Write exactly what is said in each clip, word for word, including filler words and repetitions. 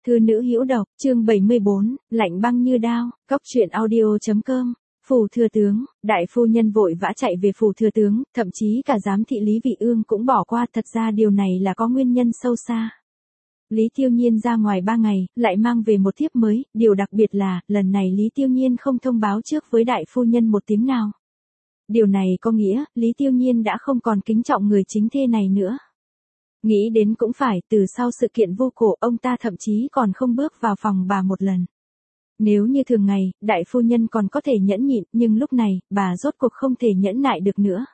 Thư nữ hữu độc, chương bảy mươi bốn, lạnh băng như đao, cóc truyện audio.com. Phủ thừa tướng, đại phu nhân vội vã chạy về phủ thừa tướng, thậm chí cả giám thị Lý Vị Ương cũng bỏ qua, thật ra điều này là có nguyên nhân sâu xa. Lý Tiêu Nhiên ra ngoài ba ngày, lại mang về một thiếp mới, điều đặc biệt là, lần này Lý Tiêu Nhiên không thông báo trước với đại phu nhân một tiếng nào. Điều này có nghĩa, Lý Tiêu Nhiên đã không còn kính trọng người chính thê này nữa. Nghĩ đến cũng phải, từ sau sự kiện vô cổ, ông ta thậm chí còn không bước vào phòng bà một lần. Nếu như thường ngày, đại phu nhân còn có thể nhẫn nhịn, nhưng lúc này, bà rốt cuộc không thể nhẫn nại được nữa.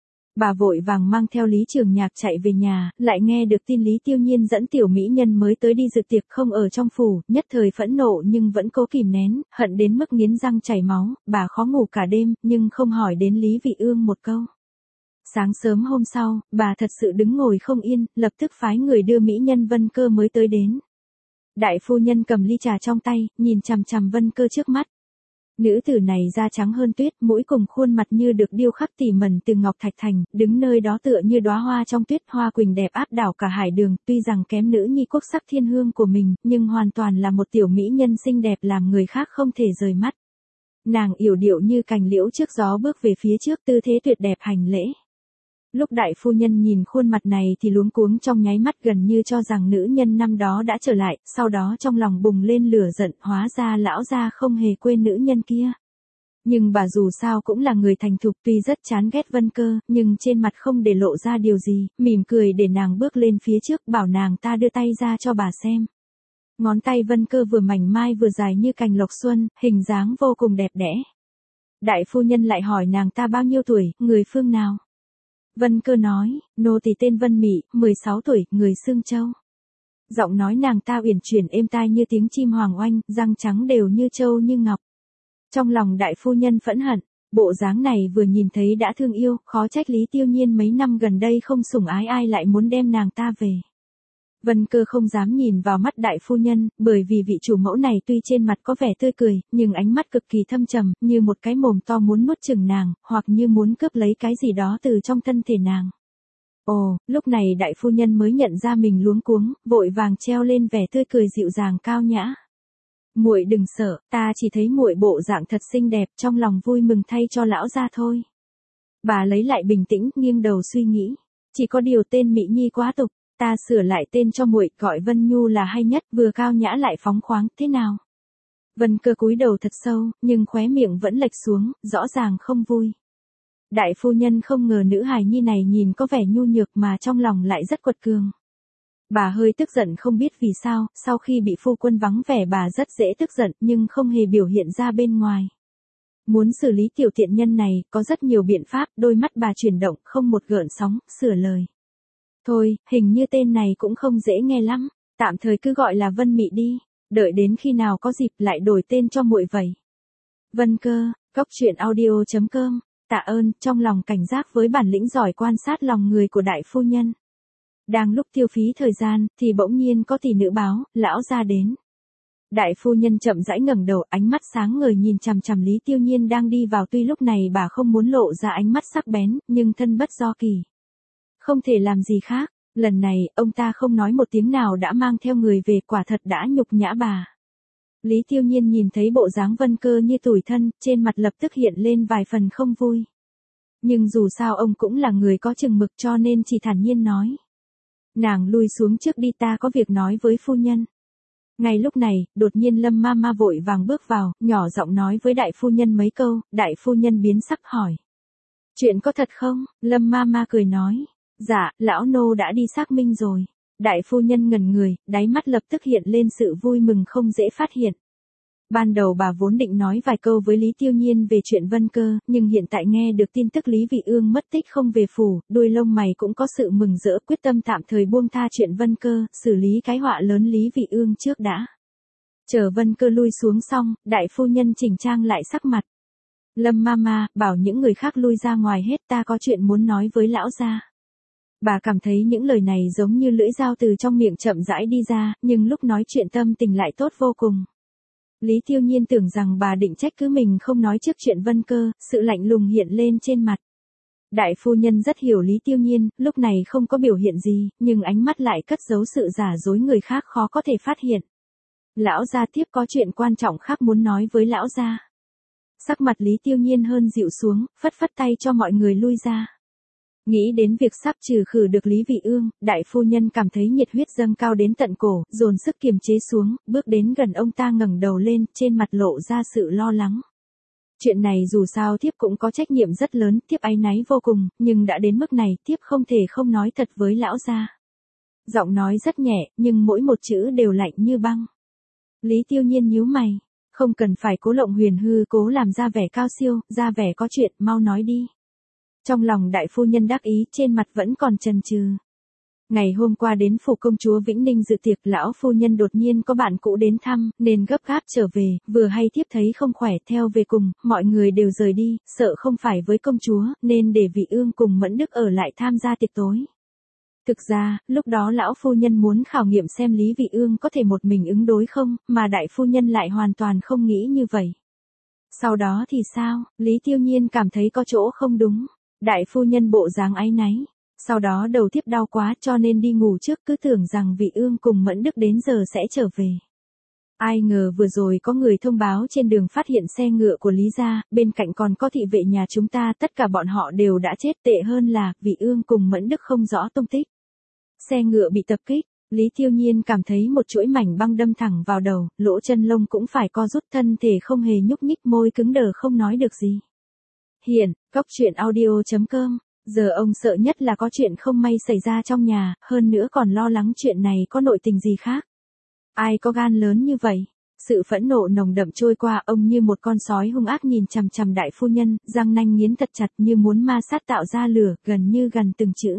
Bà vội vàng mang theo Lý Trường Nhạc chạy về nhà, lại nghe được tin Lý Tiêu Nhiên dẫn tiểu mỹ nhân mới tới đi dự tiệc không ở trong phủ, nhất thời phẫn nộ nhưng vẫn cố kìm nén, hận đến mức nghiến răng chảy máu, bà khó ngủ cả đêm, nhưng không hỏi đến Lý Vị Ương một câu. Sáng sớm hôm sau, bà thật sự đứng ngồi không yên, lập tức phái người đưa mỹ nhân Vân Cơ mới tới đến. Đại phu nhân cầm ly trà trong tay, nhìn chằm chằm Vân Cơ trước mắt. Nữ tử này da trắng hơn tuyết, mũi cùng khuôn mặt như được điêu khắc tỉ mẩn từ ngọc thạch thành, đứng nơi đó tựa như đóa hoa trong tuyết, hoa quỳnh đẹp áp đảo cả hải đường, tuy rằng kém nữ nhi quốc sắc thiên hương của mình, nhưng hoàn toàn là một tiểu mỹ nhân xinh đẹp làm người khác không thể rời mắt. Nàng yểu điệu như cành liễu trước gió bước về phía trước, tư thế tuyệt đẹp hành lễ. Lúc đại phu nhân nhìn khuôn mặt này thì luống cuống trong nháy mắt, gần như cho rằng nữ nhân năm đó đã trở lại, sau đó trong lòng bùng lên lửa giận, hóa ra lão gia không hề quên nữ nhân kia. Nhưng bà dù sao cũng là người thành thục, tuy rất chán ghét Vân Cơ, nhưng trên mặt không để lộ ra điều gì, mỉm cười để nàng bước lên phía trước, bảo nàng ta đưa tay ra cho bà xem. Ngón tay Vân Cơ vừa mảnh mai vừa dài như cành lộc xuân, hình dáng vô cùng đẹp đẽ. Đại phu nhân lại hỏi nàng ta bao nhiêu tuổi, người phương nào. Vân Cơ nói, nô tỳ tên Vân Mị, mười sáu tuổi, người Sương Châu. Giọng nói nàng ta uyển chuyển êm tai như tiếng chim hoàng oanh, răng trắng đều như châu như ngọc. Trong lòng đại phu nhân phẫn hận, bộ dáng này vừa nhìn thấy đã thương yêu, khó trách Lý Tiêu Nhiên mấy năm gần đây không sủng ái ai lại muốn đem nàng ta về. Vân Cơ không dám nhìn vào mắt đại phu nhân, bởi vì vị chủ mẫu này tuy trên mặt có vẻ tươi cười, nhưng ánh mắt cực kỳ thâm trầm, như một cái mồm to muốn nuốt chửng nàng, hoặc như muốn cướp lấy cái gì đó từ trong thân thể nàng. Ồ, lúc này đại phu nhân mới nhận ra mình luống cuống, vội vàng treo lên vẻ tươi cười dịu dàng cao nhã. Muội đừng sợ, ta chỉ thấy muội bộ dạng thật xinh đẹp, trong lòng vui mừng thay cho lão gia thôi. Bà lấy lại bình tĩnh, nghiêng đầu suy nghĩ, chỉ có điều tên Mỹ Nhi quá tục. Ta sửa lại tên cho muội, gọi Vân Nhu là hay nhất, vừa cao nhã lại phóng khoáng, thế nào? Vân Cơ cúi đầu thật sâu, nhưng khóe miệng vẫn lệch xuống, rõ ràng không vui. Đại phu nhân không ngờ nữ hài nhi này nhìn có vẻ nhu nhược mà trong lòng lại rất quật cường. Bà hơi tức giận không biết vì sao, sau khi bị phu quân vắng vẻ bà rất dễ tức giận nhưng không hề biểu hiện ra bên ngoài. Muốn xử lý tiểu tiện nhân này, có rất nhiều biện pháp, đôi mắt bà chuyển động, không một gợn sóng, sửa lời. Thôi, hình như tên này cũng không dễ nghe lắm, tạm thời cứ gọi là Vân Mị đi, đợi đến khi nào có dịp lại đổi tên cho muội vậy. Vân Cơ, cóc truyện audio.com, tạ ơn, trong lòng cảnh giác với bản lĩnh giỏi quan sát lòng người của đại phu nhân. Đang lúc tiêu phí thời gian, thì bỗng nhiên có tỷ nữ báo, lão gia đến. Đại phu nhân chậm rãi ngẩng đầu, ánh mắt sáng ngời nhìn chằm chằm Lý Tiêu Nhiên đang đi vào, tuy lúc này bà không muốn lộ ra ánh mắt sắc bén, nhưng thân bất do kỳ. Không thể làm gì khác, lần này, ông ta không nói một tiếng nào đã mang theo người về, quả thật đã nhục nhã bà. Lý Tiêu Nhiên nhìn thấy bộ dáng Vân Cơ như tủi thân, trên mặt lập tức hiện lên vài phần không vui. Nhưng dù sao ông cũng là người có chừng mực cho nên chỉ thản nhiên nói. Nàng lui xuống trước đi, ta có việc nói với phu nhân. Ngay lúc này, đột nhiên Lâm ma ma vội vàng bước vào, nhỏ giọng nói với đại phu nhân mấy câu, đại phu nhân biến sắc hỏi. Chuyện có thật không? Lâm ma ma cười nói. Dạ, lão nô đã đi xác minh rồi. Đại phu nhân ngẩn người, đáy mắt lập tức hiện lên sự vui mừng không dễ phát hiện. Ban đầu bà vốn định nói vài câu với Lý Tiêu Nhiên về chuyện Vân Cơ, nhưng hiện tại nghe được tin tức Lý Vị Ương mất tích không về phủ, đuôi lông mày cũng có sự mừng rỡ, quyết tâm tạm thời buông tha chuyện Vân Cơ, xử lý cái họa lớn Lý Vị Ương trước đã. Chờ Vân Cơ lui xuống xong, đại phu nhân chỉnh trang lại sắc mặt. Lâm Mama, bảo những người khác lui ra ngoài hết, ta có chuyện muốn nói với lão gia. Bà cảm thấy những lời này giống như lưỡi dao từ trong miệng chậm rãi đi ra, nhưng lúc nói chuyện tâm tình lại tốt vô cùng. Lý Tiêu Nhiên tưởng rằng bà định trách cứ mình không nói trước chuyện Vân Cơ, sự lạnh lùng hiện lên trên mặt. Đại phu nhân rất hiểu Lý Tiêu Nhiên, lúc này không có biểu hiện gì, nhưng ánh mắt lại cất giấu sự giả dối người khác khó có thể phát hiện. Lão gia tiếp có chuyện quan trọng khác muốn nói với lão gia. Sắc mặt Lý Tiêu Nhiên hơn dịu xuống, phất phất tay cho mọi người lui ra. Nghĩ đến việc sắp trừ khử được Lý Vị Ương, đại phu nhân cảm thấy nhiệt huyết dâng cao đến tận cổ, dồn sức kiềm chế xuống, bước đến gần ông ta ngẩng đầu lên, trên mặt lộ ra sự lo lắng. Chuyện này dù sao thiếp cũng có trách nhiệm rất lớn, thiếp áy náy vô cùng, nhưng đã đến mức này, thiếp không thể không nói thật với lão gia. Giọng nói rất nhẹ, nhưng mỗi một chữ đều lạnh như băng. Lý Tiêu Nhiên nhíu mày, không cần phải cố lộng huyền hư, cố làm ra vẻ cao siêu, ra vẻ có chuyện, mau nói đi. Trong lòng đại phu nhân đắc ý, trên mặt vẫn còn chần chừ. Ngày hôm qua đến phủ công chúa Vĩnh Ninh dự tiệc, lão phu nhân đột nhiên có bạn cũ đến thăm, nên gấp gáp trở về, vừa hay thiếp thấy không khỏe theo về cùng, mọi người đều rời đi, sợ không phải với công chúa, nên để Vị Ương cùng Mẫn Đức ở lại tham gia tiệc tối. Thực ra, lúc đó lão phu nhân muốn khảo nghiệm xem Lý Vị Ương có thể một mình ứng đối không, mà đại phu nhân lại hoàn toàn không nghĩ như vậy. Sau đó thì sao, Lý Tiêu Nhiên cảm thấy có chỗ không đúng. Đại phu nhân bộ dáng áy náy. Sau đó đầu thiếp đau quá cho nên đi ngủ trước, cứ tưởng rằng Vị Ương cùng Mẫn Đức đến giờ sẽ trở về. Ai ngờ vừa rồi có người thông báo trên đường phát hiện xe ngựa của Lý gia, bên cạnh còn có thị vệ nhà chúng ta, tất cả bọn họ đều đã chết, tệ hơn là Vị Ương cùng Mẫn Đức không rõ tung tích. Xe ngựa bị tập kích, Lý Tiêu Nhiên cảm thấy một chuỗi mảnh băng đâm thẳng vào đầu, lỗ chân lông cũng phải co rút, thân thể không hề nhúc nhích, môi cứng đờ không nói được gì. Hiện, Cóc Truyện Audio chấm com, giờ ông sợ nhất là có chuyện không may xảy ra trong nhà, hơn nữa còn lo lắng chuyện này có nội tình gì khác. Ai có gan lớn như vậy? Sự phẫn nộ nồng đậm trôi qua, ông như một con sói hung ác nhìn chằm chằm đại phu nhân, răng nanh nghiến thật chặt như muốn ma sát tạo ra lửa, gần như gần từng chữ.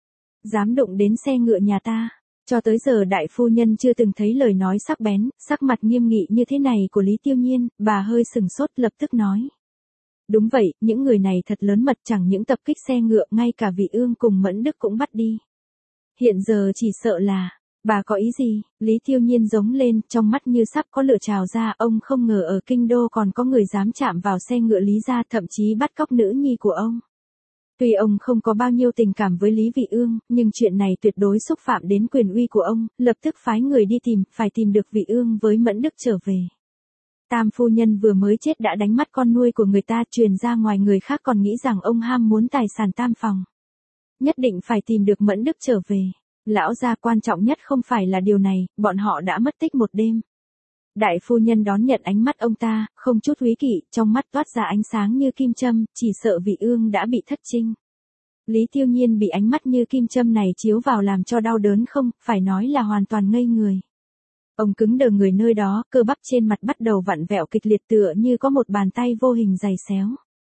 Dám đụng đến xe ngựa nhà ta. Cho tới giờ đại phu nhân chưa từng thấy lời nói sắc bén, sắc mặt nghiêm nghị như thế này của Lý Tiêu Nhiên, bà hơi sừng sốt lập tức nói. Đúng vậy, những người này thật lớn mật, chẳng những tập kích xe ngựa, ngay cả Vị Ương cùng Mẫn Đức cũng bắt đi. Hiện giờ chỉ sợ là, bà có ý gì? Lý Tiêu Nhiên giống lên, trong mắt như sắp có lửa trào ra, ông không ngờ ở kinh đô còn có người dám chạm vào xe ngựa Lý gia, thậm chí bắt cóc nữ nhi của ông. Tuy ông không có bao nhiêu tình cảm với Lý Vị Ương, nhưng chuyện này tuyệt đối xúc phạm đến quyền uy của ông, lập tức phái người đi tìm, phải tìm được Vị Ương với Mẫn Đức trở về. Tam phu nhân vừa mới chết đã đánh mắt con nuôi của người ta, truyền ra ngoài người khác còn nghĩ rằng ông ham muốn tài sản tam phòng. Nhất định phải tìm được Mẫn Đức trở về. Lão gia, quan trọng nhất không phải là điều này, bọn họ đã mất tích một đêm. Đại phu nhân đón nhận ánh mắt ông ta, không chút úy kỵ, trong mắt toát ra ánh sáng như kim châm, chỉ sợ Vị Ương đã bị thất trinh. Lý Tiêu Nhiên bị ánh mắt như kim châm này chiếu vào làm cho đau đớn không, phải nói là hoàn toàn ngây người. Ông cứng đờ người nơi đó, cơ bắp trên mặt bắt đầu vặn vẹo kịch liệt tựa như có một bàn tay vô hình giày xéo.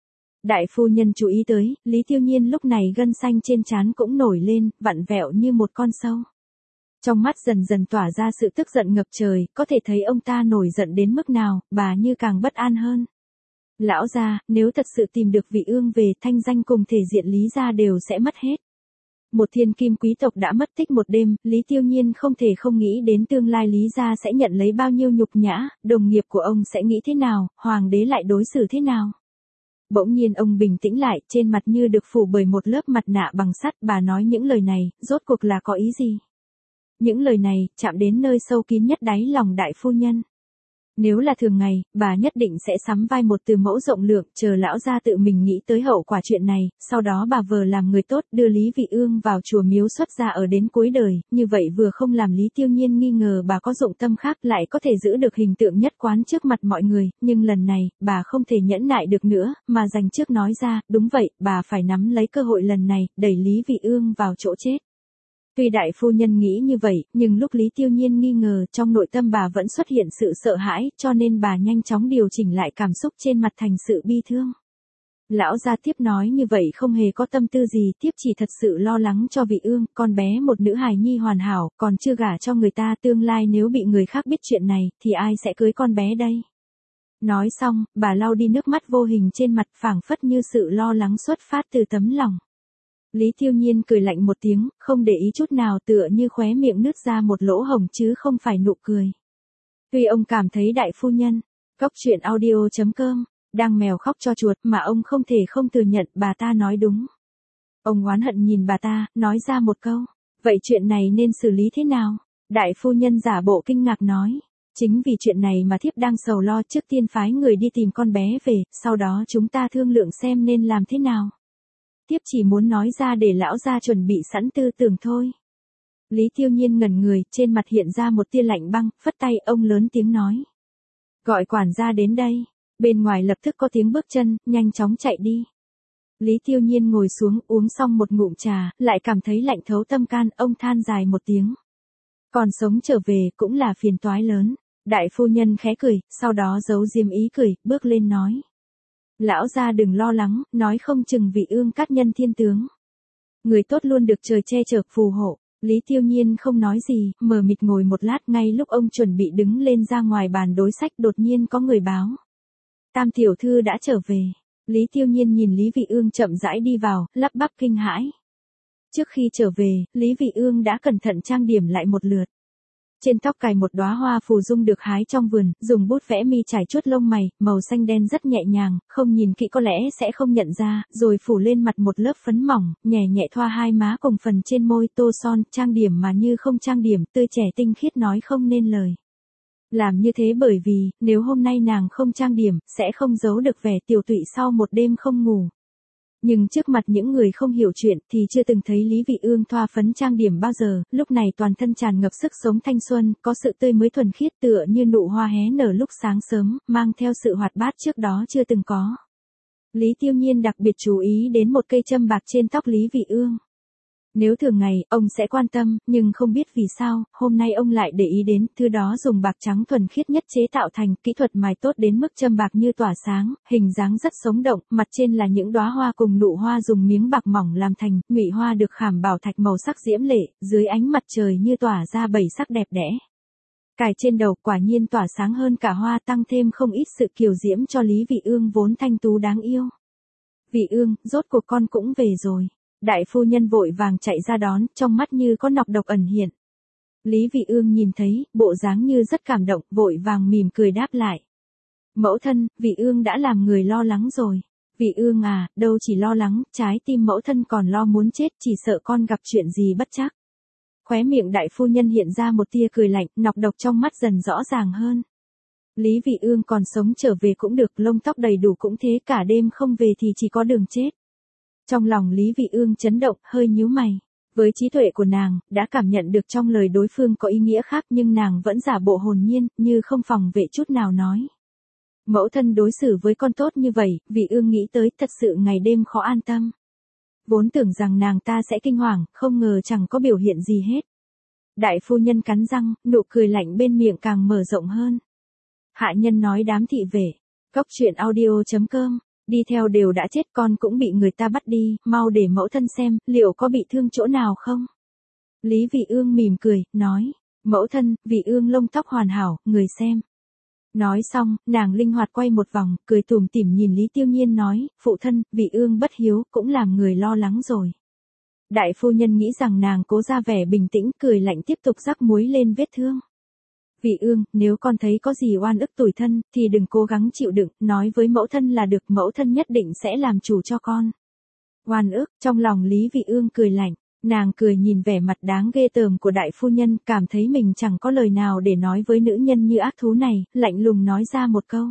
Đại phu nhân chú ý tới, Lý Tiêu Nhiên lúc này gân xanh trên trán cũng nổi lên, vặn vẹo như một con sâu. Trong mắt dần dần tỏa ra sự tức giận ngập trời, có thể thấy ông ta nổi giận đến mức nào, bà như càng bất an hơn. Lão gia, nếu thật sự tìm được Vị Ương về, thanh danh cùng thể diện Lý gia đều sẽ mất hết. Một thiên kim quý tộc đã mất tích một đêm, Lý Tiêu Nhiên không thể không nghĩ đến tương lai Lý gia sẽ nhận lấy bao nhiêu nhục nhã, đồng nghiệp của ông sẽ nghĩ thế nào, hoàng đế lại đối xử thế nào. Bỗng nhiên ông bình tĩnh lại, trên mặt như được phủ bởi một lớp mặt nạ bằng sắt, bà nói những lời này, rốt cuộc là có ý gì? Những lời này, chạm đến nơi sâu kín nhất đáy lòng đại phu nhân. Nếu là thường ngày, bà nhất định sẽ sắm vai một từ mẫu rộng lượng, chờ lão gia tự mình nghĩ tới hậu quả chuyện này, sau đó bà vờ làm người tốt, đưa Lý Vị Ương vào chùa miếu xuất gia ở đến cuối đời, như vậy vừa không làm Lý Tiêu Nhiên nghi ngờ bà có dụng tâm khác, lại có thể giữ được hình tượng nhất quán trước mặt mọi người, nhưng lần này, bà không thể nhẫn nại được nữa, mà dành trước nói ra, đúng vậy, bà phải nắm lấy cơ hội lần này, đẩy Lý Vị Ương vào chỗ chết. Tuy đại phu nhân nghĩ như vậy, nhưng lúc Lý Tiêu Nhiên nghi ngờ, trong nội tâm bà vẫn xuất hiện sự sợ hãi, cho nên bà nhanh chóng điều chỉnh lại cảm xúc trên mặt thành sự bi thương. Lão gia tiếp nói như vậy không hề có tâm tư gì, tiếp chỉ thật sự lo lắng cho Vị Ương, con bé một nữ hài nhi hoàn hảo, còn chưa gả cho người ta, tương lai nếu bị người khác biết chuyện này, thì ai sẽ cưới con bé đây? Nói xong, bà lau đi nước mắt vô hình trên mặt, phảng phất như sự lo lắng xuất phát từ tấm lòng. Lý Tiêu Nhiên cười lạnh một tiếng, không để ý chút nào, tựa như khóe miệng nứt ra một lỗ hổng chứ không phải nụ cười. Tuy ông cảm thấy đại phu nhân, Cóc Truyện Audio chấm com, đang mèo khóc cho chuột, mà ông không thể không thừa nhận bà ta nói đúng. Ông oán hận nhìn bà ta, nói ra một câu, vậy chuyện này nên xử lý thế nào? Đại phu nhân giả bộ kinh ngạc nói, Chính vì chuyện này mà thiếp đang sầu lo, trước tiên phái người đi tìm con bé về, sau đó chúng ta thương lượng xem nên làm thế nào. Thiếp chỉ muốn nói ra để lão gia chuẩn bị sẵn tư tưởng thôi. Lý Tiêu Nhiên ngẩn người, trên mặt hiện ra một tia lạnh băng, phất tay ông lớn tiếng nói. Gọi quản gia đến đây. Bên ngoài lập tức có tiếng bước chân, nhanh chóng chạy đi. Lý Tiêu Nhiên ngồi xuống uống xong một ngụm trà, lại cảm thấy lạnh thấu tâm can, ông than dài một tiếng. Còn sống trở về cũng là phiền toái lớn. Đại phu nhân khẽ cười, sau đó giấu diêm ý cười, bước lên nói. Lão gia đừng lo lắng, nói không chừng vị ương cát nhân thiên tướng. Người tốt luôn được trời che chở phù hộ. Lý Tiêu Nhiên không nói gì, mờ mịt ngồi một lát, ngay lúc ông chuẩn bị đứng lên ra ngoài bàn đối sách đột nhiên có người báo. Tam tiểu thư đã trở về. Lý Tiêu Nhiên nhìn Lý Vị Ương chậm rãi đi vào, lắp bắp kinh hãi. Trước khi trở về, Lý Vị Ương đã cẩn thận trang điểm lại một lượt. Trên tóc cài một đóa hoa phù dung được hái trong vườn, dùng bút vẽ mi trải chuốt lông mày, màu xanh đen rất nhẹ nhàng, không nhìn kỹ có lẽ sẽ không nhận ra, rồi phủ lên mặt một lớp phấn mỏng, nhẹ nhẹ thoa hai má cùng phần trên môi, tô son, trang điểm mà như không trang điểm, tươi trẻ tinh khiết nói không nên lời. Làm như thế bởi vì, nếu hôm nay nàng không trang điểm, sẽ không giấu được vẻ tiểu tụy sau một đêm không ngủ. Nhưng trước mặt những người không hiểu chuyện thì chưa từng thấy Lý Vị Ương thoa phấn trang điểm bao giờ, lúc này toàn thân tràn ngập sức sống thanh xuân, có sự tươi mới thuần khiết tựa như nụ hoa hé nở lúc sáng sớm, mang theo sự hoạt bát trước đó chưa từng có. Lý Tiêu Nhiên đặc biệt chú ý đến một cây châm bạc trên tóc Lý Vị Ương. Nếu thường ngày, ông sẽ quan tâm, nhưng không biết vì sao, hôm nay ông lại để ý đến, thứ đó dùng bạc trắng thuần khiết nhất chế tạo thành, kỹ thuật mài tốt đến mức châm bạc như tỏa sáng, hình dáng rất sống động, mặt trên là những đóa hoa cùng nụ hoa dùng miếng bạc mỏng làm thành, nhụy hoa được khảm bảo thạch màu sắc diễm lệ, dưới ánh mặt trời như tỏa ra bảy sắc đẹp đẽ. Cài trên đầu quả nhiên tỏa sáng hơn cả hoa, tăng thêm không ít sự kiều diễm cho Lý Vị Ương vốn thanh tú đáng yêu. Vị Ương, rốt cuộc con cũng về rồi. Đại phu nhân vội vàng chạy ra đón, trong mắt như có nọc độc ẩn hiện. Lý Vị Ương nhìn thấy, bộ dáng như rất cảm động, vội vàng mỉm cười đáp lại. Mẫu thân, Vị Ương đã làm người lo lắng rồi. Vị Ương à, đâu chỉ lo lắng, trái tim mẫu thân còn lo muốn chết, chỉ sợ con gặp chuyện gì bất trắc. Khóe miệng đại phu nhân hiện ra một tia cười lạnh, nọc độc trong mắt dần rõ ràng hơn. Lý Vị Ương còn sống trở về cũng được, lông tóc đầy đủ cũng thế, cả đêm không về thì chỉ có đường chết. Trong lòng Lý Vị Ương chấn động, hơi nhíu mày. Với trí tuệ của nàng, đã cảm nhận được trong lời đối phương có ý nghĩa khác, nhưng nàng vẫn giả bộ hồn nhiên, như không phòng vệ chút nào nói. Mẫu thân đối xử với con tốt như vậy, Vị Ương nghĩ tới thật sự ngày đêm khó an tâm. Vốn tưởng rằng nàng ta sẽ kinh hoàng, không ngờ chẳng có biểu hiện gì hết. Đại phu nhân cắn răng, nụ cười lạnh bên miệng càng mở rộng hơn. Hạ nhân nói đám thị vệ. Cóc truyện audio chấm com. Đi theo đều đã chết, con cũng bị người ta bắt đi, mau để mẫu thân xem, liệu có bị thương chỗ nào không? Lý Vị Ương mỉm cười, nói, mẫu thân, Vị Ương lông tóc hoàn hảo, người xem. Nói xong, nàng linh hoạt quay một vòng, cười tủm tỉm nhìn Lý Tiêu Nhiên nói, phụ thân, Vị Ương bất hiếu, cũng làm người lo lắng rồi. Đại phu nhân nghĩ rằng nàng cố ra vẻ bình tĩnh, cười lạnh tiếp tục rắc muối lên vết thương. Vị Ương, nếu con thấy có gì oan ức tủi thân, thì đừng cố gắng chịu đựng, nói với mẫu thân là được, mẫu thân nhất định sẽ làm chủ cho con. Oan ức, trong lòng Lý Vị Ương cười lạnh, nàng cười nhìn vẻ mặt đáng ghê tởm của đại phu nhân, cảm thấy mình chẳng có lời nào để nói với nữ nhân như ác thú này, lạnh lùng nói ra một câu.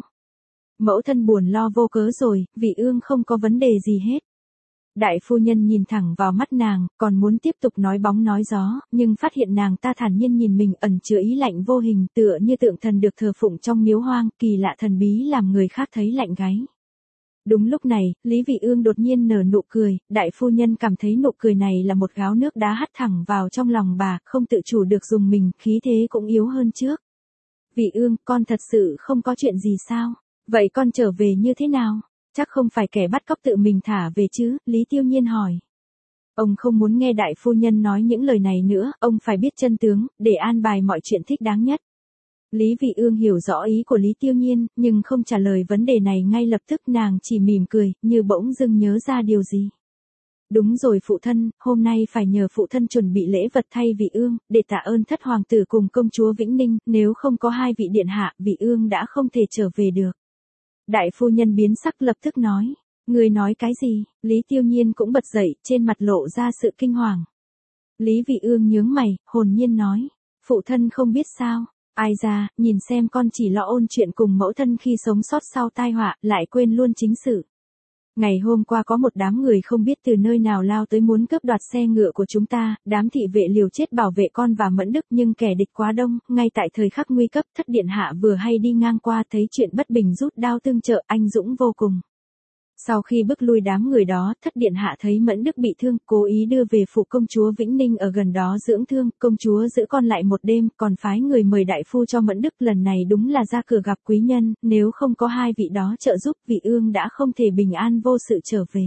Mẫu thân buồn lo vô cớ rồi, Vị Ương không có vấn đề gì hết. Đại phu nhân nhìn thẳng vào mắt nàng, còn muốn tiếp tục nói bóng nói gió, nhưng phát hiện nàng ta thản nhiên nhìn mình ẩn chứa ý lạnh vô hình, tựa như tượng thần được thờ phụng trong miếu hoang, kỳ lạ thần bí làm người khác thấy lạnh gáy. Đúng lúc này, Lý Vị Ương đột nhiên nở nụ cười, đại phu nhân cảm thấy nụ cười này là một gáo nước đá hắt thẳng vào trong lòng bà, không tự chủ được dùng mình, khí thế cũng yếu hơn trước. Vị Ương, con thật sự không có chuyện gì sao? Vậy con trở về như thế nào? Chắc không phải kẻ bắt cóc tự mình thả về chứ, Lý Tiêu Nhiên hỏi. Ông không muốn nghe đại phu nhân nói những lời này nữa, ông phải biết chân tướng, để an bài mọi chuyện thích đáng nhất. Lý Vị Ương hiểu rõ ý của Lý Tiêu Nhiên, nhưng không trả lời vấn đề này ngay lập tức, nàng chỉ mỉm cười, như bỗng dưng nhớ ra điều gì. Đúng rồi phụ thân, hôm nay phải nhờ phụ thân chuẩn bị lễ vật thay Vị Ương, để tạ ơn thất hoàng tử cùng công chúa Vĩnh Ninh, nếu không có hai vị điện hạ, Vị Ương đã không thể trở về được. Đại phu nhân biến sắc lập tức nói, người nói cái gì? Lý Tiêu Nhiên cũng bật dậy, trên mặt lộ ra sự kinh hoàng. Lý Vị Ương nhướng mày, hồn nhiên nói, phụ thân không biết sao, Ai ra, nhìn xem con chỉ lo ôn chuyện cùng mẫu thân khi sống sót sau tai họa, lại quên luôn chính sự. Ngày hôm qua có một đám người không biết từ nơi nào lao tới muốn cướp đoạt xe ngựa của chúng ta, đám thị vệ liều chết bảo vệ con và Mẫn Đức nhưng kẻ địch quá đông, ngay tại thời khắc nguy cấp thất điện hạ vừa hay đi ngang qua thấy chuyện bất bình rút đao tương trợ, anh dũng vô cùng. Sau khi bức lui đám người đó, thất điện hạ thấy Mẫn Đức bị thương, cố ý đưa về phủ công chúa Vĩnh Ninh ở gần đó dưỡng thương, công chúa giữ con lại một đêm, còn phái người mời đại phu cho Mẫn Đức, lần này đúng là ra cửa gặp quý nhân, nếu không có hai vị đó trợ giúp, vị ương đã không thể bình an vô sự trở về.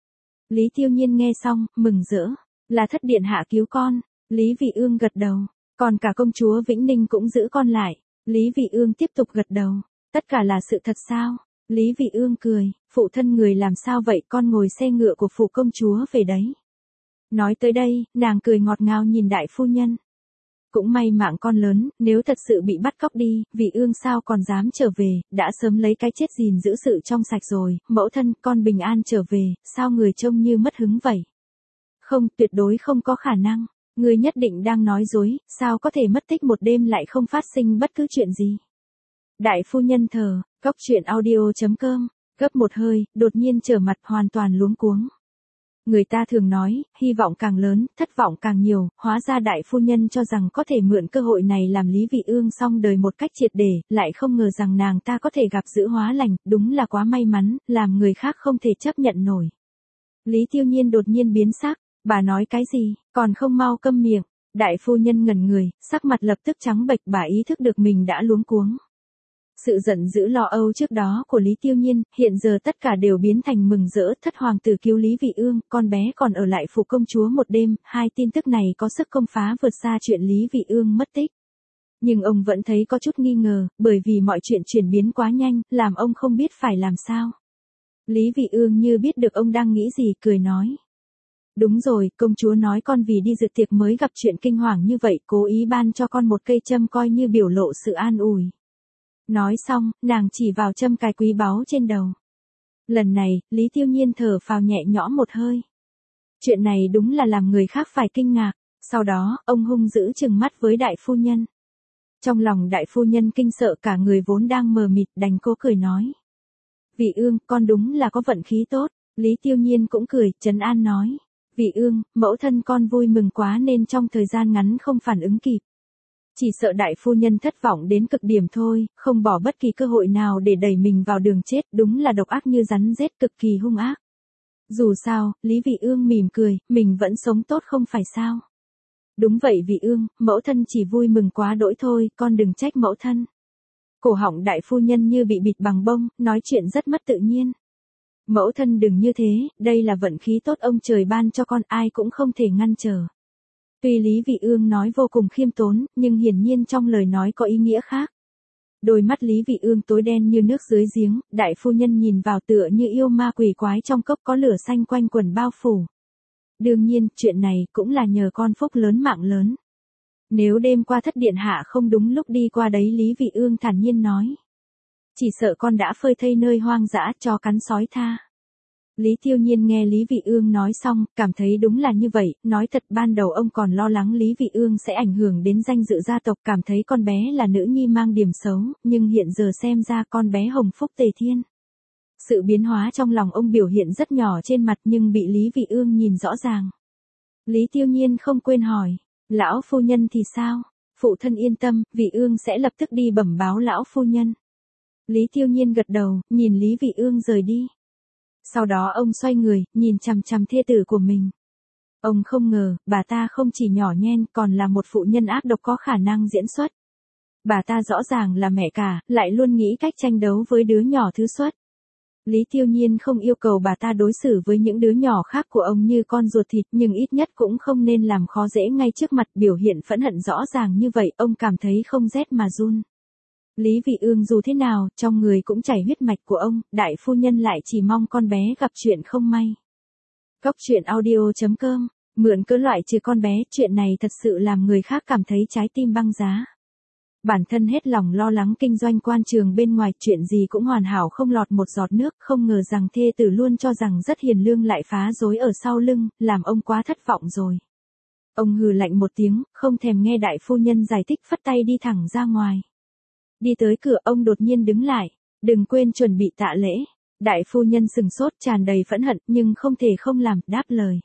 Lý Tiêu Nhiên nghe xong, mừng rỡ, là thất điện hạ cứu con, Lý Vị Ương gật đầu, còn cả công chúa Vĩnh Ninh cũng giữ con lại, Lý Vị Ương tiếp tục gật đầu, tất cả là sự thật sao? Lý Vị Ương cười, phụ thân người làm sao vậy, con ngồi xe ngựa của phủ công chúa về đấy. Nói tới đây, nàng cười ngọt ngào nhìn đại phu nhân. Cũng may mạng con lớn, nếu thật sự bị bắt cóc đi, Vị Ương sao còn dám trở về, đã sớm lấy cái chết gìn giữ sự trong sạch rồi, mẫu thân, con bình an trở về, sao người trông như mất hứng vậy? Không, tuyệt đối không có khả năng, người nhất định đang nói dối, sao có thể mất tích một đêm lại không phát sinh bất cứ chuyện gì. Đại phu nhân thờ, cóc truyện audio chấm com, gấp một hơi, đột nhiên trở mặt hoàn toàn luống cuống. Người ta thường nói, hy vọng càng lớn, thất vọng càng nhiều, hóa ra đại phu nhân cho rằng có thể mượn cơ hội này làm Lý Vị Ương xong đời một cách triệt để, lại không ngờ rằng nàng ta có thể gặp giữ hóa lành, đúng là quá may mắn, làm người khác không thể chấp nhận nổi. Lý Tiêu Nhiên đột nhiên biến sắc, bà nói cái gì, còn không mau câm miệng, đại phu nhân ngẩn người, sắc mặt lập tức trắng bệch, bà ý thức được mình đã luống cuống. Sự giận dữ lo âu trước đó của Lý Tiêu Nhiên, hiện giờ tất cả đều biến thành mừng rỡ, thất hoàng tử cứu Lý Vị Ương, con bé còn ở lại phủ công chúa một đêm, hai tin tức này có sức công phá vượt xa chuyện Lý Vị Ương mất tích. Nhưng ông vẫn thấy có chút nghi ngờ, bởi vì mọi chuyện chuyển biến quá nhanh, làm ông không biết phải làm sao. Lý Vị Ương như biết được ông đang nghĩ gì, cười nói. Đúng rồi, công chúa nói con vì đi dự tiệc mới gặp chuyện kinh hoàng như vậy, cố ý ban cho con một cây châm coi như biểu lộ sự an ủi. Nói xong, nàng chỉ vào châm cài quý báu trên đầu. Lần này, Lý Tiêu Nhiên thở phào nhẹ nhõm một hơi. Chuyện này đúng là làm người khác phải kinh ngạc. Sau đó, ông hung dữ trừng mắt với đại phu nhân. Trong lòng đại phu nhân kinh sợ, cả người vốn đang mờ mịt, đành cố cười nói. Vị Ương, con đúng là có vận khí tốt. Lý Tiêu Nhiên cũng cười, trấn an nói. Vị Ương, mẫu thân con vui mừng quá nên trong thời gian ngắn không phản ứng kịp. Chỉ sợ đại phu nhân thất vọng đến cực điểm thôi, không bỏ bất kỳ cơ hội nào để đẩy mình vào đường chết, đúng là độc ác như rắn rết, cực kỳ hung ác. Dù sao, Lý Vị Ương mỉm cười, mình vẫn sống tốt không phải sao? Đúng vậy Vị Ương, mẫu thân chỉ vui mừng quá đỗi thôi, con đừng trách mẫu thân. Cổ họng đại phu nhân như bị bịt bằng bông, nói chuyện rất mất tự nhiên. Mẫu thân đừng như thế, đây là vận khí tốt ông trời ban cho con, ai cũng không thể ngăn trở. Tuy Lý Vị Ương nói vô cùng khiêm tốn, nhưng hiển nhiên trong lời nói có ý nghĩa khác. Đôi mắt Lý Vị Ương tối đen như nước dưới giếng, đại phu nhân nhìn vào tựa như yêu ma quỷ quái trong cốc có lửa xanh quanh quần bao phủ. Đương nhiên, chuyện này cũng là nhờ con phúc lớn mạng lớn. Nếu đêm qua thất điện hạ không đúng lúc đi qua đấy, Lý Vị Ương thản nhiên nói. Chỉ sợ con đã phơi thây nơi hoang dã cho cắn sói tha. Lý Tiêu Nhiên nghe Lý Vị Ương nói xong, cảm thấy đúng là như vậy, nói thật ban đầu ông còn lo lắng Lý Vị Ương sẽ ảnh hưởng đến danh dự gia tộc, cảm thấy con bé là nữ nhi mang điểm xấu, nhưng hiện giờ xem ra con bé hồng phúc tề thiên. Sự biến hóa trong lòng ông biểu hiện rất nhỏ trên mặt nhưng bị Lý Vị Ương nhìn rõ ràng. Lý Tiêu Nhiên không quên hỏi, lão phu nhân thì sao? Phụ thân yên tâm, Vị Ương sẽ lập tức đi bẩm báo lão phu nhân. Lý Tiêu Nhiên gật đầu, nhìn Lý Vị Ương rời đi. Sau đó ông xoay người, nhìn chằm chằm thê tử của mình. Ông không ngờ, bà ta không chỉ nhỏ nhen, còn là một phụ nhân ác độc có khả năng diễn xuất. Bà ta rõ ràng là mẹ cả, lại luôn nghĩ cách tranh đấu với đứa nhỏ thứ xuất. Lý Tiêu Nhiên không yêu cầu bà ta đối xử với những đứa nhỏ khác của ông như con ruột thịt, nhưng ít nhất cũng không nên làm khó dễ ngay trước mặt, biểu hiện phẫn hận rõ ràng như vậy, ông cảm thấy không rét mà run. Lý Vị Ương dù thế nào, trong người cũng chảy huyết mạch của ông, đại phu nhân lại chỉ mong con bé gặp chuyện không may. Cóc truyện audio chấm com, mượn cớ loại trừ con bé, chuyện này thật sự làm người khác cảm thấy trái tim băng giá. Bản thân hết lòng lo lắng kinh doanh quan trường bên ngoài, chuyện gì cũng hoàn hảo không lọt một giọt nước, không ngờ rằng thê tử luôn cho rằng rất hiền lương lại phá rối ở sau lưng, làm ông quá thất vọng rồi. Ông hừ lạnh một tiếng, không thèm nghe đại phu nhân giải thích, phất tay đi thẳng ra ngoài. Đi tới cửa, ông đột nhiên đứng lại, đừng quên chuẩn bị tạ lễ. Đại phu nhân sừng sốt, tràn đầy phẫn hận, nhưng không thể không làm, đáp lời.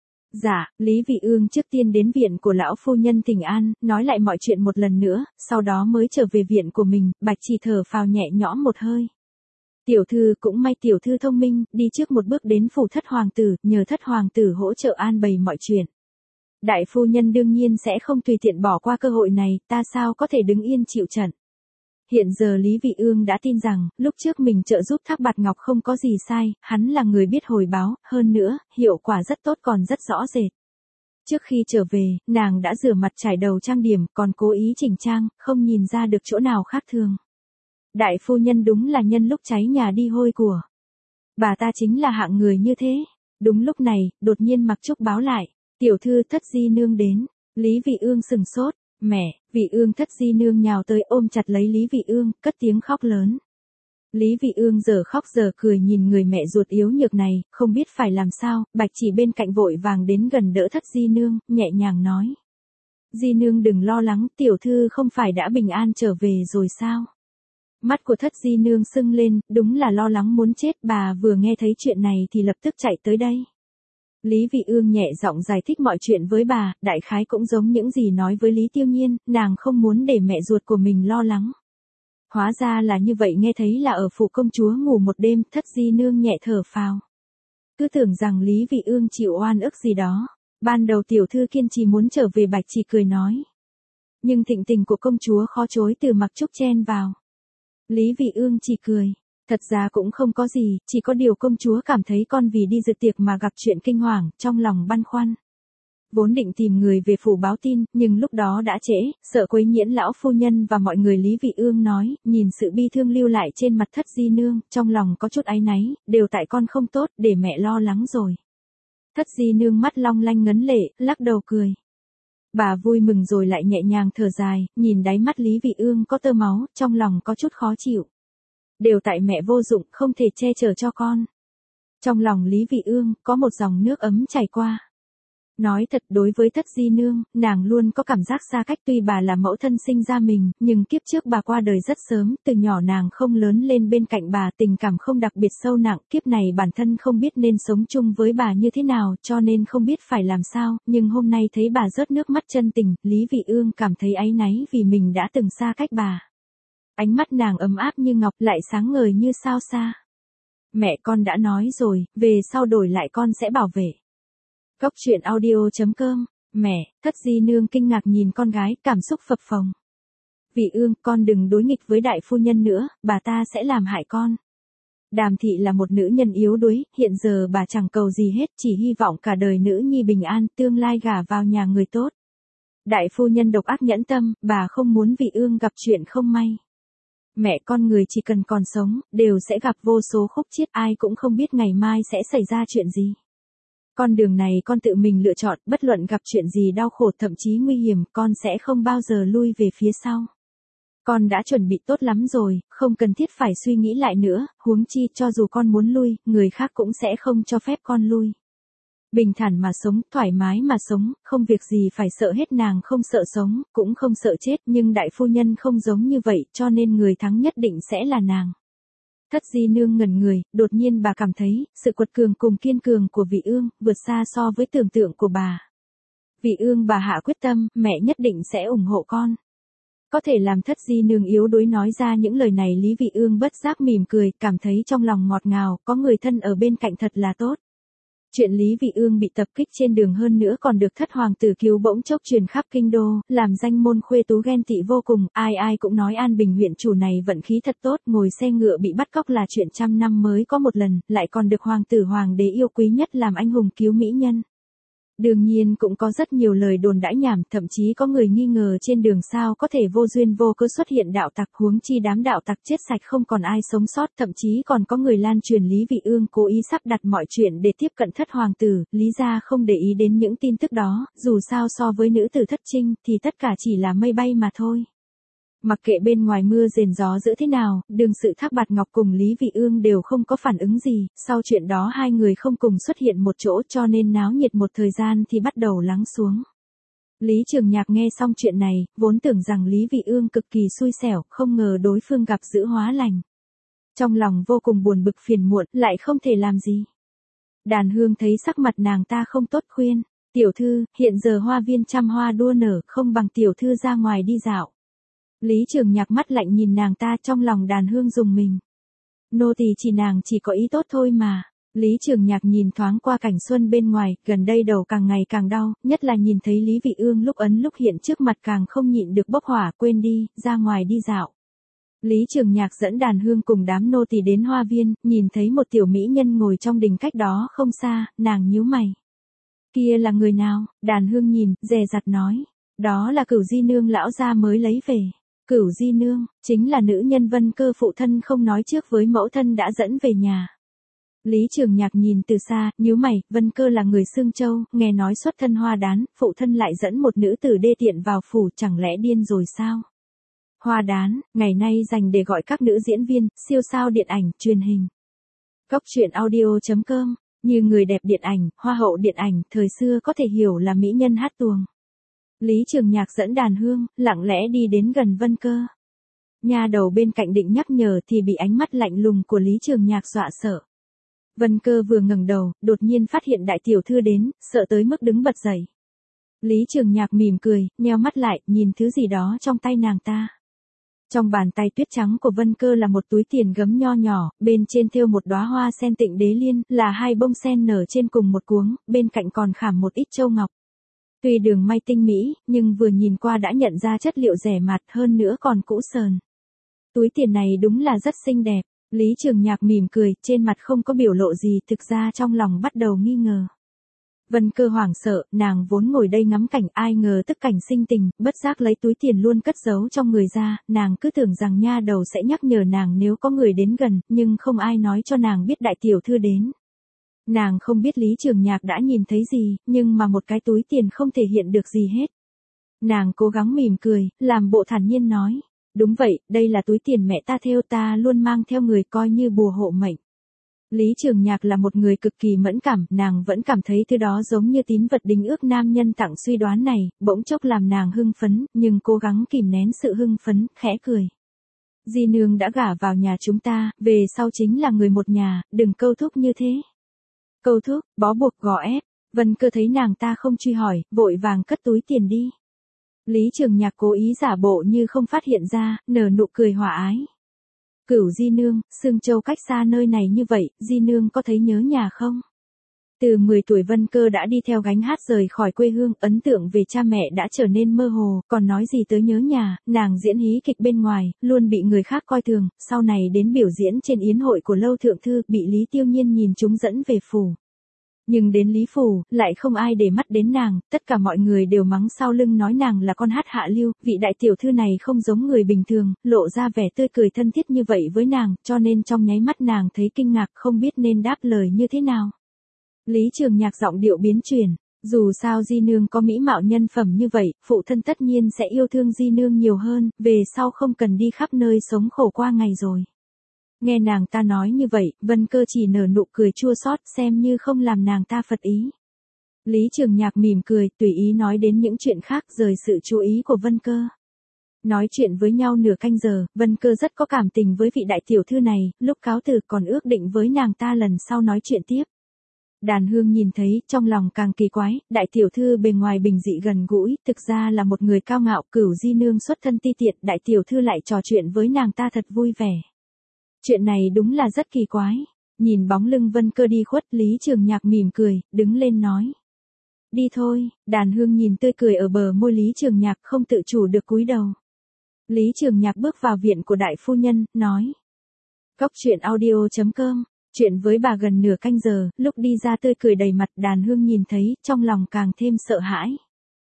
Dạ, Lý Vị Ương trước tiên đến viện của lão phu nhân thỉnh an, nói lại mọi chuyện một lần nữa, sau đó mới trở về viện của mình. Bạch Chỉ thở phào nhẹ nhõm một hơi. Tiểu thư, cũng may tiểu thư thông minh, đi trước một bước đến phủ thất hoàng tử, nhờ thất hoàng tử hỗ trợ an bày mọi chuyện. Đại phu nhân đương nhiên sẽ không tùy tiện bỏ qua cơ hội này, ta sao có thể đứng yên chịu trận. Hiện giờ Lý Vị Ương đã tin rằng, lúc trước mình trợ giúp Thác Bạt Ngọc không có gì sai, hắn là người biết hồi báo, hơn nữa, hiệu quả rất tốt còn rất rõ rệt. Trước khi trở về, nàng đã rửa mặt trải đầu trang điểm, còn cố ý chỉnh trang, không nhìn ra được chỗ nào khác thường. Đại phu nhân đúng là nhân lúc cháy nhà đi hôi của. Bà ta chính là hạng người như thế. Đúng lúc này, đột nhiên Mặc Trúc báo lại, tiểu thư Thất Di Nương đến. Lý Vị Ương sừng sốt, mẹ. Vị Ương Thất Di Nương nhào tới ôm chặt lấy Lý Vị Ương, cất tiếng khóc lớn. Lý Vị Ương giờ khóc giờ cười nhìn người mẹ ruột yếu nhược này, không biết phải làm sao. Bạch Chỉ bên cạnh vội vàng đến gần đỡ Thất Di Nương, nhẹ nhàng nói. Di Nương đừng lo lắng, tiểu thư không phải đã bình an trở về rồi sao? Mắt của Thất Di Nương sưng lên, đúng là lo lắng muốn chết. Bà vừa nghe thấy chuyện này thì lập tức chạy tới đây. Lý Vị Ương nhẹ giọng giải thích mọi chuyện với bà, đại khái cũng giống những gì nói với Lý Tiêu Nhiên, nàng không muốn để mẹ ruột của mình lo lắng. Hóa ra là như vậy, nghe thấy là ở phủ công chúa ngủ một đêm. Thất Di Nương nhẹ thở phào. Cứ tưởng rằng Lý Vị Ương chịu oan ức gì đó. Ban đầu tiểu thư kiên trì muốn trở về, Bạch Chỉ cười nói. Nhưng thịnh tình của công chúa khó chối từ Mặc Trúc chen vào. Lý Vị Ương chỉ cười. Thật ra cũng không có gì, chỉ có điều công chúa cảm thấy con vì đi dự tiệc mà gặp chuyện kinh hoàng, trong lòng băn khoăn. Vốn định tìm người về phủ báo tin, nhưng lúc đó đã trễ, sợ quấy nhiễu lão phu nhân và mọi người. Lý Vị Ương nói, nhìn sự bi thương lưu lại trên mặt Thất Di Nương, trong lòng có chút áy náy, đều tại con không tốt, để mẹ lo lắng rồi. Thất Di Nương mắt long lanh ngấn lệ, lắc đầu cười. Bà vui mừng rồi lại nhẹ nhàng thở dài, nhìn đáy mắt Lý Vị Ương có tơ máu, trong lòng có chút khó chịu. Đều tại mẹ vô dụng, không thể che chở cho con. Trong lòng Lý Vị Ương, có một dòng nước ấm chảy qua. Nói thật, đối với Thất Di Nương, nàng luôn có cảm giác xa cách. Tuy bà là mẫu thân sinh ra mình, nhưng kiếp trước bà qua đời rất sớm, từ nhỏ nàng không lớn lên bên cạnh bà, tình cảm không đặc biệt sâu nặng. Kiếp này bản thân không biết nên sống chung với bà như thế nào, cho nên không biết phải làm sao. Nhưng hôm nay thấy bà rớt nước mắt chân tình, Lý Vị Ương cảm thấy áy náy vì mình đã từng xa cách bà. Ánh mắt nàng ấm áp như ngọc, lại sáng ngời như sao xa. Mẹ, con đã nói rồi, về sau đổi lại con sẽ bảo vệ. Góc truyện audio chấm com. Mẹ. Thất Di Nương kinh ngạc nhìn con gái, cảm xúc phập phồng. Vị Ương, con đừng đối nghịch với đại phu nhân nữa, bà ta sẽ làm hại con. Đàm thị là một nữ nhân yếu đuối, hiện giờ bà chẳng cầu gì hết, chỉ hy vọng cả đời nữ nhi bình an, tương lai gả vào nhà người tốt. Đại phu nhân độc ác nhẫn tâm, bà không muốn Vị Ương gặp chuyện không may. Mẹ, con người chỉ cần còn sống, đều sẽ gặp vô số khúc chiết, ai cũng không biết ngày mai sẽ xảy ra chuyện gì. Con đường này con tự mình lựa chọn, bất luận gặp chuyện gì đau khổ thậm chí nguy hiểm, con sẽ không bao giờ lui về phía sau. Con đã chuẩn bị tốt lắm rồi, không cần thiết phải suy nghĩ lại nữa, huống chi cho dù con muốn lui, người khác cũng sẽ không cho phép con lui. Bình thản mà sống, thoải mái mà sống, không việc gì phải sợ hết. Nàng không sợ sống, cũng không sợ chết, nhưng đại phu nhân không giống như vậy, cho nên người thắng nhất định sẽ là nàng. Thất Di Nương ngẩn người, đột nhiên bà cảm thấy, sự quật cường cùng kiên cường của Vị Ương, vượt xa so với tưởng tượng của bà. Vị Ương, bà hạ quyết tâm, mẹ nhất định sẽ ủng hộ con. Có thể làm Thất Di Nương yếu đuối nói ra những lời này, Lý Vị Ương bất giác mỉm cười, cảm thấy trong lòng ngọt ngào, có người thân ở bên cạnh thật là tốt. Chuyện Lý Vị Ương bị tập kích trên đường hơn nữa còn được thất hoàng tử cứu bỗng chốc truyền khắp kinh đô, làm danh môn khuê tú ghen tị vô cùng, ai ai cũng nói An Bình huyện chủ này vận khí thật tốt, ngồi xe ngựa bị bắt cóc là chuyện trăm năm mới có một lần, lại còn được hoàng tử hoàng đế yêu quý nhất làm anh hùng cứu mỹ nhân. Đương nhiên cũng có rất nhiều lời đồn đãi nhảm, thậm chí có người nghi ngờ trên đường sao có thể vô duyên vô cớ xuất hiện đạo tặc, huống chi đám đạo tặc chết sạch không còn ai sống sót, thậm chí còn có người lan truyền Lý Vị Ương cố ý sắp đặt mọi chuyện để tiếp cận thất hoàng tử. Lý gia không để ý đến những tin tức đó, dù sao so với nữ tử Thất Trinh thì tất cả chỉ là mây bay mà thôi. Mặc kệ bên ngoài mưa rền gió dữ thế nào, đương sự Thác Bạt Ngọc cùng Lý Vị Ương đều không có phản ứng gì, sau chuyện đó hai người không cùng xuất hiện một chỗ cho nên náo nhiệt một thời gian thì bắt đầu lắng xuống. Lý Trường Nhạc nghe xong chuyện này, vốn tưởng rằng Lý Vị Ương cực kỳ xui xẻo, không ngờ đối phương gặp dữ hóa lành. Trong lòng vô cùng buồn bực phiền muộn, lại không thể làm gì. Đàn Hương thấy sắc mặt nàng ta không tốt khuyên, tiểu thư, hiện giờ hoa viên trăm hoa đua nở, không bằng tiểu thư ra ngoài đi dạo. Lý Trường Nhạc mắt lạnh nhìn nàng ta, trong lòng Đàn Hương rùng mình. Nô tỳ chỉ nàng chỉ có ý tốt thôi mà. Lý Trường Nhạc nhìn thoáng qua cảnh xuân bên ngoài, gần đây đầu càng ngày càng đau, nhất là nhìn thấy Lý Vị Ương lúc ấn lúc hiện trước mặt càng không nhịn được bốc hỏa, quên đi, ra ngoài đi dạo. Lý Trường Nhạc dẫn Đàn Hương cùng đám nô tỳ đến hoa viên, nhìn thấy một tiểu mỹ nhân ngồi trong đình cách đó không xa, nàng nhíu mày. Kia là người nào? Đàn Hương nhìn, dè dặt nói. Đó là Cửu Di Nương lão gia mới lấy về. Cửu Di Nương, chính là nữ nhân Vân Cơ phụ thân không nói trước với mẫu thân đã dẫn về nhà. Lý Trường Nhạc nhìn từ xa, nhíu mày, Vân Cơ là người Sương Châu, nghe nói xuất thân Hoa Đán, phụ thân lại dẫn một nữ tử đê tiện vào phủ, chẳng lẽ điên rồi sao? Hoa Đán, ngày nay dành để gọi các nữ diễn viên, siêu sao điện ảnh, truyền hình. Cóc truyện audio chấm com, như người đẹp điện ảnh, hoa hậu điện ảnh, thời xưa có thể hiểu là mỹ nhân hát tuồng. Lý Trường Nhạc dẫn Đàn Hương, lặng lẽ đi đến gần Vân Cơ. Nha đầu bên cạnh định nhắc nhở thì bị ánh mắt lạnh lùng của Lý Trường Nhạc dọa sợ. Vân Cơ vừa ngẩng đầu, đột nhiên phát hiện đại tiểu thư đến, sợ tới mức đứng bật dậy. Lý Trường Nhạc mỉm cười, nheo mắt lại, nhìn thứ gì đó trong tay nàng ta. Trong bàn tay tuyết trắng của Vân Cơ là một túi tiền gấm nho nhỏ, bên trên thêu một đóa hoa sen Tịnh Đế Liên, là hai bông sen nở trên cùng một cuống, bên cạnh còn khảm một ít châu ngọc. Tuy đường may tinh mỹ, nhưng vừa nhìn qua đã nhận ra chất liệu rẻ mạt, hơn nữa còn cũ sờn. Túi tiền này đúng là rất xinh đẹp. Lý Trường Nhạc mỉm cười, trên mặt không có biểu lộ gì, thực ra trong lòng bắt đầu nghi ngờ. Vân Cơ hoảng sợ, nàng vốn ngồi đây ngắm cảnh, ai ngờ tức cảnh sinh tình, bất giác lấy túi tiền luôn cất giấu trong người ra, nàng cứ tưởng rằng nha đầu sẽ nhắc nhở nàng nếu có người đến gần, nhưng không ai nói cho nàng biết đại tiểu thư đến. Nàng không biết Lý Trường Nhạc đã nhìn thấy gì, nhưng mà một cái túi tiền không thể hiện được gì hết. Nàng cố gắng mỉm cười, làm bộ thản nhiên nói. Đúng vậy, đây là túi tiền mẹ ta thêu, ta luôn mang theo người coi như bùa hộ mệnh. Lý Trường Nhạc là một người cực kỳ mẫn cảm, nàng vẫn cảm thấy thứ đó giống như tín vật đính ước nam nhân tặng, suy đoán này, bỗng chốc làm nàng hưng phấn, nhưng cố gắng kìm nén sự hưng phấn, khẽ cười. Di Nương đã gả vào nhà chúng ta, về sau chính là người một nhà, đừng câu thúc như thế. Câu thúc, bó buộc, gò ép. Vân Cơ thấy nàng ta không truy hỏi, vội vàng cất túi tiền đi. Lý Trường Nhạc cố ý giả bộ như không phát hiện ra, nở nụ cười hòa ái. Cửu Di Nương, Sương Châu cách xa nơi này như vậy, Di Nương có thấy nhớ nhà không? Từ mười tuổi Vân Cơ đã đi theo gánh hát rời khỏi quê hương, ấn tượng về cha mẹ đã trở nên mơ hồ, còn nói gì tới nhớ nhà, nàng diễn hí kịch bên ngoài, luôn bị người khác coi thường, sau này đến biểu diễn trên yến hội của Lâu Thượng Thư, bị Lý Tiêu Nhiên nhìn chúng dẫn về phủ. Nhưng đến Lý Phủ, lại không ai để mắt đến nàng, tất cả mọi người đều mắng sau lưng nói nàng là con hát hạ lưu, vị đại tiểu thư này không giống người bình thường, lộ ra vẻ tươi cười thân thiết như vậy với nàng, cho nên trong nháy mắt nàng thấy kinh ngạc không biết nên đáp lời như thế nào. Lý Trường Nhạc giọng điệu biến chuyển, dù sao Di Nương có mỹ mạo nhân phẩm như vậy, phụ thân tất nhiên sẽ yêu thương Di Nương nhiều hơn, về sau không cần đi khắp nơi sống khổ qua ngày rồi. Nghe nàng ta nói như vậy, Vân Cơ chỉ nở nụ cười chua xót, xem như không làm nàng ta phật ý. Lý Trường Nhạc mỉm cười, tùy ý nói đến những chuyện khác, rời sự chú ý của Vân Cơ. Nói chuyện với nhau nửa canh giờ, Vân Cơ rất có cảm tình với vị đại tiểu thư này, lúc cáo từ còn ước định với nàng ta lần sau nói chuyện tiếp. Đàn Hương nhìn thấy, trong lòng càng kỳ quái, đại tiểu thư bề ngoài bình dị gần gũi, thực ra là một người cao ngạo, Cửu Di Nương xuất thân ti tiện, đại tiểu thư lại trò chuyện với nàng ta thật vui vẻ. Chuyện này đúng là rất kỳ quái. Nhìn bóng lưng Vân Cơ đi khuất, Lý Trường Nhạc mỉm cười, đứng lên nói. Đi thôi. Đàn Hương nhìn tươi cười ở bờ môi Lý Trường Nhạc, không tự chủ được cúi đầu. Lý Trường Nhạc bước vào viện của đại phu nhân, nói. Cóc truyện audio chấm com, chuyện với bà gần nửa canh giờ, lúc đi ra tươi cười đầy mặt, Đàn Hương nhìn thấy, trong lòng càng thêm sợ hãi.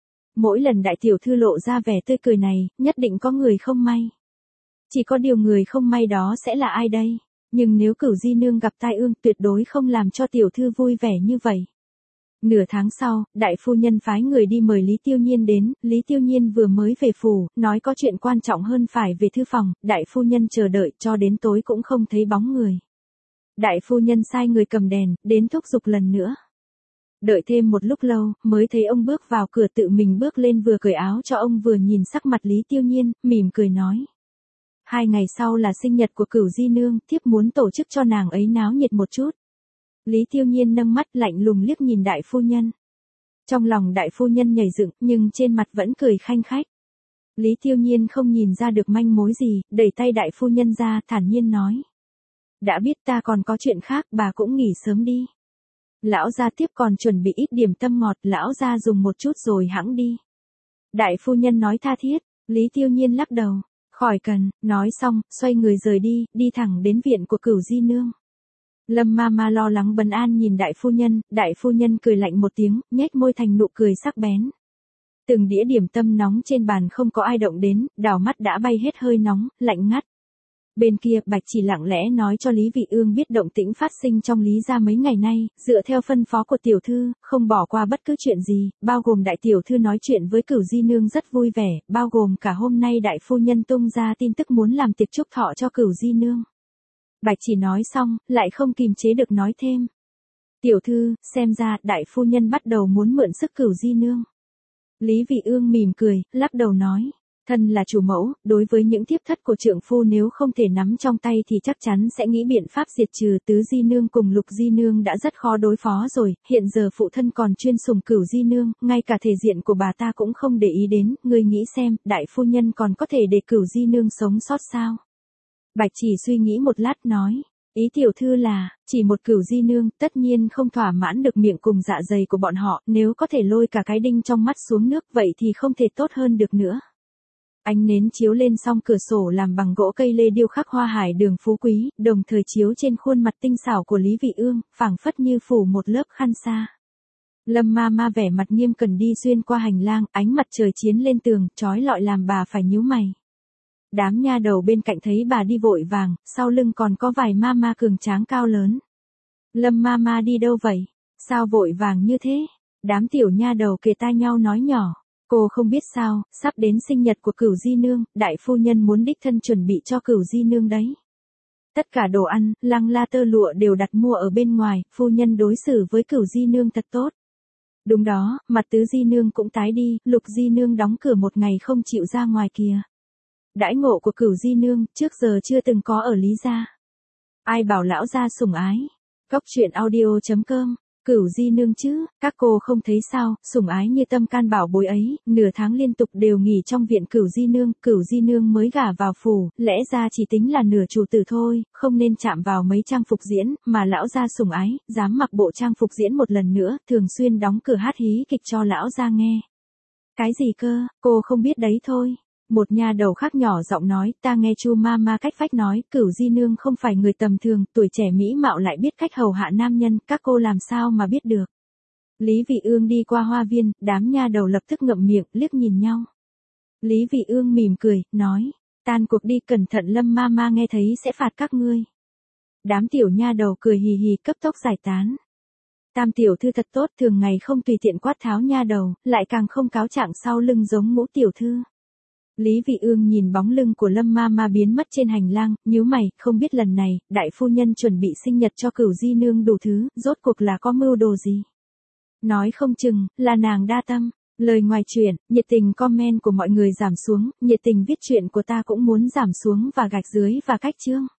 Mỗi lần đại tiểu thư lộ ra vẻ tươi cười này, nhất định có người không may. Chỉ có điều người không may đó sẽ là ai đây? Nhưng nếu Cửu Di Nương gặp tai ương, tuyệt đối không làm cho tiểu thư vui vẻ như vậy. Nửa tháng sau, đại phu nhân phái người đi mời Lý Tiêu Nhiên đến, Lý Tiêu Nhiên vừa mới về phủ, nói có chuyện quan trọng hơn phải về thư phòng, đại phu nhân chờ đợi cho đến tối cũng không thấy bóng người. Đại phu nhân sai người cầm đèn, đến thúc giục lần nữa. Đợi thêm một lúc lâu, mới thấy ông bước vào cửa tự mình bước lên vừa cởi áo cho ông vừa nhìn sắc mặt Lý Tiêu Nhiên, mỉm cười nói. Hai ngày sau là sinh nhật của Cửu Di Nương, thiếp muốn tổ chức cho nàng ấy náo nhiệt một chút. Lý Tiêu Nhiên nâng mắt lạnh lùng liếc nhìn đại phu nhân. Trong lòng đại phu nhân nhảy dựng, nhưng trên mặt vẫn cười khanh khách. Lý Tiêu Nhiên không nhìn ra được manh mối gì, đẩy tay đại phu nhân ra, thản nhiên nói. Đã biết ta còn có chuyện khác, bà cũng nghỉ sớm đi. Lão gia tiếp còn chuẩn bị ít điểm tâm ngọt, lão gia dùng một chút rồi hẵng đi. Đại phu nhân nói tha thiết, Lý Tiêu Nhiên lắc đầu. Khỏi cần, nói xong, xoay người rời đi, đi thẳng đến viện của Cửu Di Nương. Lâm ma ma lo lắng bần an nhìn đại phu nhân, đại phu nhân cười lạnh một tiếng, nhếch môi thành nụ cười sắc bén. Từng đĩa điểm tâm nóng trên bàn không có ai động đến, đảo mắt đã bay hết hơi nóng, lạnh ngắt. Bên kia, Bạch Chỉ lặng lẽ nói cho Lý Vị Ương biết động tĩnh phát sinh trong Lý gia mấy ngày nay, dựa theo phân phó của tiểu thư, không bỏ qua bất cứ chuyện gì, bao gồm đại tiểu thư nói chuyện với Cửu Di Nương rất vui vẻ, bao gồm cả hôm nay đại phu nhân tung ra tin tức muốn làm tiệc chúc thọ cho Cửu Di Nương. Bạch Chỉ nói xong, lại không kìm chế được nói thêm. Tiểu thư, xem ra đại phu nhân bắt đầu muốn mượn sức Cửu Di Nương. Lý Vị Ương mỉm cười, lắc đầu nói. Thân là chủ mẫu, đối với những thiếp thất của trượng phu nếu không thể nắm trong tay thì chắc chắn sẽ nghĩ biện pháp diệt trừ. Tứ Di Nương cùng Lục Di Nương đã rất khó đối phó rồi, hiện giờ phụ thân còn chuyên sủng Cửu Di Nương, ngay cả thể diện của bà ta cũng không để ý đến, ngươi nghĩ xem, đại phu nhân còn có thể để Cửu Di Nương sống sót sao? Bạch Chỉ suy nghĩ một lát nói, ý tiểu thư là, chỉ một Cửu Di Nương, tất nhiên không thỏa mãn được miệng cùng dạ dày của bọn họ, nếu có thể lôi cả cái đinh trong mắt xuống nước vậy thì không thể tốt hơn được nữa. Ánh nến chiếu lên song cửa sổ làm bằng gỗ cây lê điêu khắc hoa hải đường phú quý, đồng thời chiếu trên khuôn mặt tinh xảo của Lý Vị Ương, phảng phất như phủ một lớp khăn sa. Lâm ma ma vẻ mặt nghiêm cẩn đi xuyên qua hành lang, ánh mặt trời chiếu lên tường, chói lọi làm bà phải nhíu mày. Đám nha đầu bên cạnh thấy bà đi vội vàng, sau lưng còn có vài ma ma cường tráng cao lớn. Lâm ma ma đi đâu vậy? Sao vội vàng như thế? Đám tiểu nha đầu kề tai nhau nói nhỏ. Cô không biết sao, sắp đến sinh nhật của Cửu Di Nương, đại phu nhân muốn đích thân chuẩn bị cho Cửu Di Nương đấy. Tất cả đồ ăn, lăng la tơ lụa đều đặt mua ở bên ngoài, phu nhân đối xử với Cửu Di Nương thật tốt. Đúng đó, mặt Tứ Di Nương cũng tái đi, Lục Di Nương đóng cửa một ngày không chịu ra ngoài kìa. Đãi ngộ của Cửu Di Nương, trước giờ chưa từng có ở Lý gia. Ai bảo lão gia sủng ái. Cóc truyện audio chấm com. Cửu Di Nương chứ, các cô không thấy sao, sủng ái như tâm can bảo bối ấy, nửa tháng liên tục đều nghỉ trong viện Cửu Di Nương, Cửu Di Nương mới gả vào phủ, lẽ ra chỉ tính là nửa chủ tử thôi, không nên chạm vào mấy trang phục diễn, mà lão gia sủng ái, dám mặc bộ trang phục diễn một lần nữa, thường xuyên đóng cửa hát hí kịch cho lão gia nghe. Cái gì cơ, cô không biết đấy thôi. Một nha đầu khác nhỏ giọng nói, ta nghe Chu ma ma cách vách nói, Cửu Di Nương không phải người tầm thường, tuổi trẻ mỹ mạo lại biết cách hầu hạ nam nhân, các cô làm sao mà biết được. Lý Vị Ương đi qua hoa viên, đám nha đầu lập tức ngậm miệng, liếc nhìn nhau. Lý Vị Ương mỉm cười, nói, tan cuộc đi, cẩn thận Lâm ma ma nghe thấy sẽ phạt các ngươi. Đám tiểu nha đầu cười hì hì cấp tốc giải tán. Tam tiểu thư thật tốt, thường ngày không tùy tiện quát tháo nha đầu, lại càng không cáo trạng sau lưng giống Ngũ tiểu thư. Lý Vị Ương nhìn bóng lưng của Lâm ma ma biến mất trên hành lang, nhíu mày, không biết lần này, đại phu nhân chuẩn bị sinh nhật cho Cửu Di Nương đủ thứ, rốt cuộc là có mưu đồ gì. Nói không chừng, là nàng đa tâm. Lời ngoài chuyện, nhiệt tình comment của mọi người giảm xuống, nhiệt tình viết chuyện của ta cũng muốn giảm xuống và gạch dưới và cách chương.